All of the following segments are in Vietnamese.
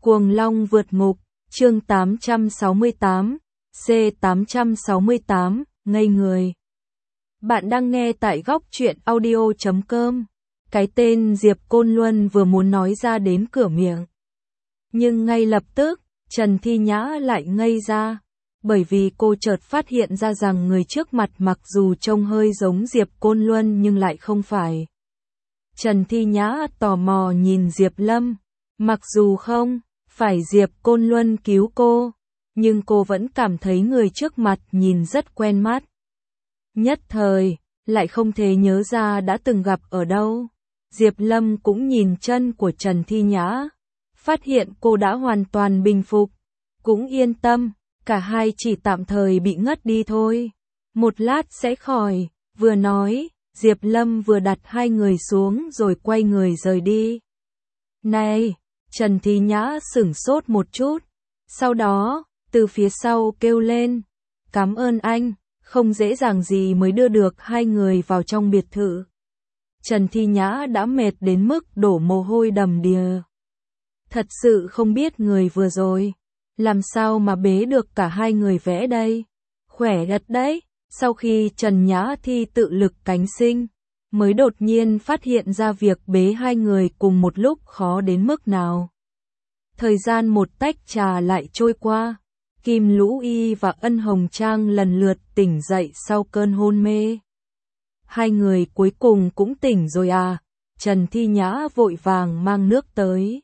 Cuồng Long vượt ngục, chương 868, C868, ngây người. Bạn đang nghe tại góc truyện audio.com. Cái tên Diệp Côn Luân vừa muốn nói ra đến cửa miệng. Nhưng ngay lập tức, Trần Thi Nhã lại ngây ra. Bởi vì cô chợt phát hiện ra rằng người trước mặt mặc dù trông hơi giống Diệp Côn Luân nhưng lại không phải. Trần Thi Nhã tò mò nhìn Diệp Lâm. Mặc dù không phải Diệp Côn Luân cứu cô, nhưng cô vẫn cảm thấy người trước mặt nhìn rất quen mắt. Nhất thời, lại không thể nhớ ra đã từng gặp ở đâu. Diệp Lâm cũng nhìn chân của Trần Thi Nhã, phát hiện cô đã hoàn toàn bình phục, cũng yên tâm, cả hai chỉ tạm thời bị ngất đi thôi. Một lát sẽ khỏi, vừa nói, Diệp Lâm vừa đặt hai người xuống rồi quay người rời đi. Này! Trần Thi Nhã sửng sốt một chút, sau đó, từ phía sau kêu lên, cảm ơn anh, không dễ dàng gì mới đưa được hai người vào trong biệt thự. Trần Thi Nhã đã mệt đến mức đổ mồ hôi đầm đìa. Thật sự không biết người vừa rồi, làm sao mà bế được cả hai người vẽ đây. Khỏe gật đấy, sau khi Trần Nhã Thi tự lực cánh sinh, mới đột nhiên phát hiện ra việc bế hai người cùng một lúc khó đến mức nào. Thời gian một tách trà lại trôi qua, Kim Lũ Y và Ân Hồng Trang lần lượt tỉnh dậy sau cơn hôn mê. Hai người cuối cùng cũng tỉnh rồi à? Trần Thi Nhã vội vàng mang nước tới.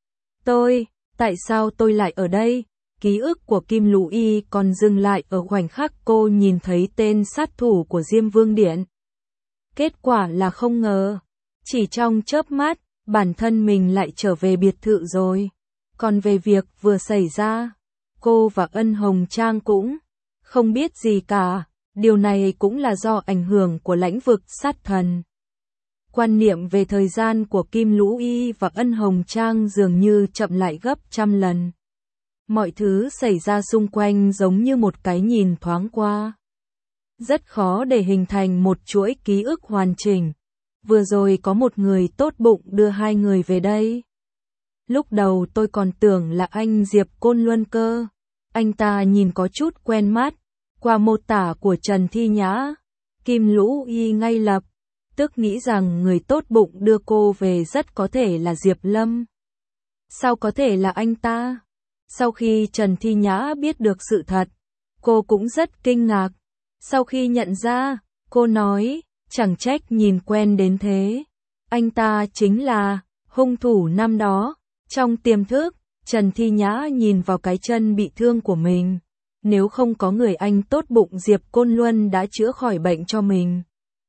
Tại sao tôi lại ở đây? Ký ức của Kim Lũ Y còn dừng lại ở khoảnh khắc cô nhìn thấy tên sát thủ của Diêm Vương Điện. Kết quả là không ngờ, chỉ trong chớp mắt, bản thân mình lại trở về biệt thự rồi. Còn về việc vừa xảy ra, cô và Ân Hồng Trang cũng không biết gì cả, điều này cũng là do ảnh hưởng của lãnh vực sát thần. Quan niệm về thời gian của Kim Lũ Y và Ân Hồng Trang dường như chậm lại gấp trăm lần. Mọi thứ xảy ra xung quanh giống như một cái nhìn thoáng qua. Rất khó để hình thành một chuỗi ký ức hoàn chỉnh. Vừa rồi có một người tốt bụng đưa hai người về đây. Lúc đầu tôi còn tưởng là anh Diệp Côn Luân cơ. Anh ta nhìn có chút quen mắt. Qua mô tả của Trần Thi Nhã, Kim Lũ Y ngay lập tức nghĩ rằng người tốt bụng đưa cô về rất có thể là Diệp Lâm. Sao có thể là anh ta? Sau khi Trần Thi Nhã biết được sự thật, cô cũng rất kinh ngạc. Sau khi nhận ra, cô nói, chẳng trách nhìn quen đến thế. Anh ta chính là hung thủ năm đó. Trong tiềm thức, Trần Thi Nhã nhìn vào cái chân bị thương của mình. Nếu không có người anh tốt bụng Diệp Côn Luân đã chữa khỏi bệnh cho mình,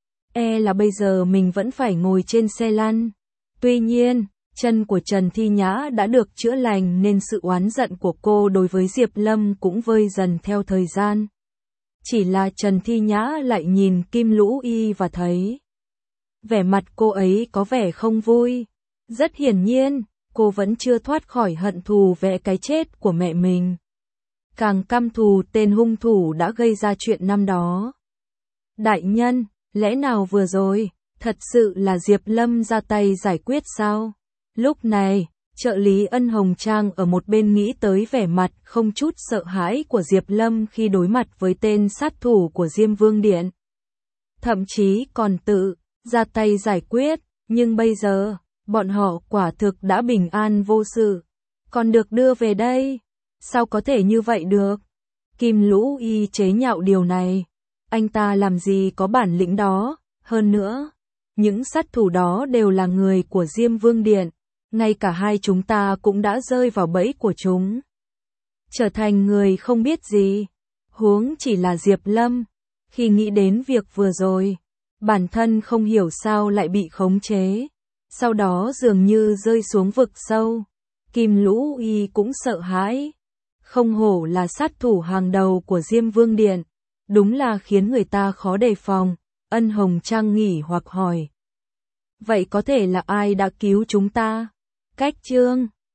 là bây giờ mình vẫn phải ngồi trên xe lăn. Tuy nhiên, chân của Trần Thi Nhã đã được chữa lành nên sự oán giận của cô đối với Diệp Lâm cũng vơi dần theo thời gian. Chỉ là Trần Thi Nhã lại nhìn Kim Lũ Y và thấy vẻ mặt cô ấy có vẻ không vui. Rất hiển nhiên, cô vẫn chưa thoát khỏi hận thù về cái chết của mẹ mình. Càng căm thù tên hung thủ đã gây ra chuyện năm đó. Đại nhân, lẽ nào vừa rồi, thật sự là Diệp Lâm ra tay giải quyết sao? Lúc này, trợ lý Ân Hồng Trang ở một bên nghĩ tới vẻ mặt không chút sợ hãi của Diệp Lâm khi đối mặt với tên sát thủ của Diêm Vương Điện. Thậm chí còn tự ra tay giải quyết, nhưng bây giờ, bọn họ quả thực đã bình an vô sự, còn được đưa về đây. Sao có thể như vậy được? Kim Lũ Y chế nhạo điều này. Anh ta làm gì có bản lĩnh đó, hơn nữa, những sát thủ đó đều là người của Diêm Vương Điện. Ngay cả hai chúng ta cũng đã rơi vào bẫy của chúng. Trở thành người không biết gì. Huống chỉ là Diệp Lâm. Khi nghĩ đến việc vừa rồi, bản thân không hiểu sao lại bị khống chế. Sau đó dường như rơi xuống vực sâu. Kim Lũ Y cũng sợ hãi. Không hổ là sát thủ hàng đầu của Diêm Vương Điện. Đúng là khiến người ta khó đề phòng. Ân Hồng Trang nghỉ hoặc hỏi. Vậy có thể là ai đã cứu chúng ta? Cách chương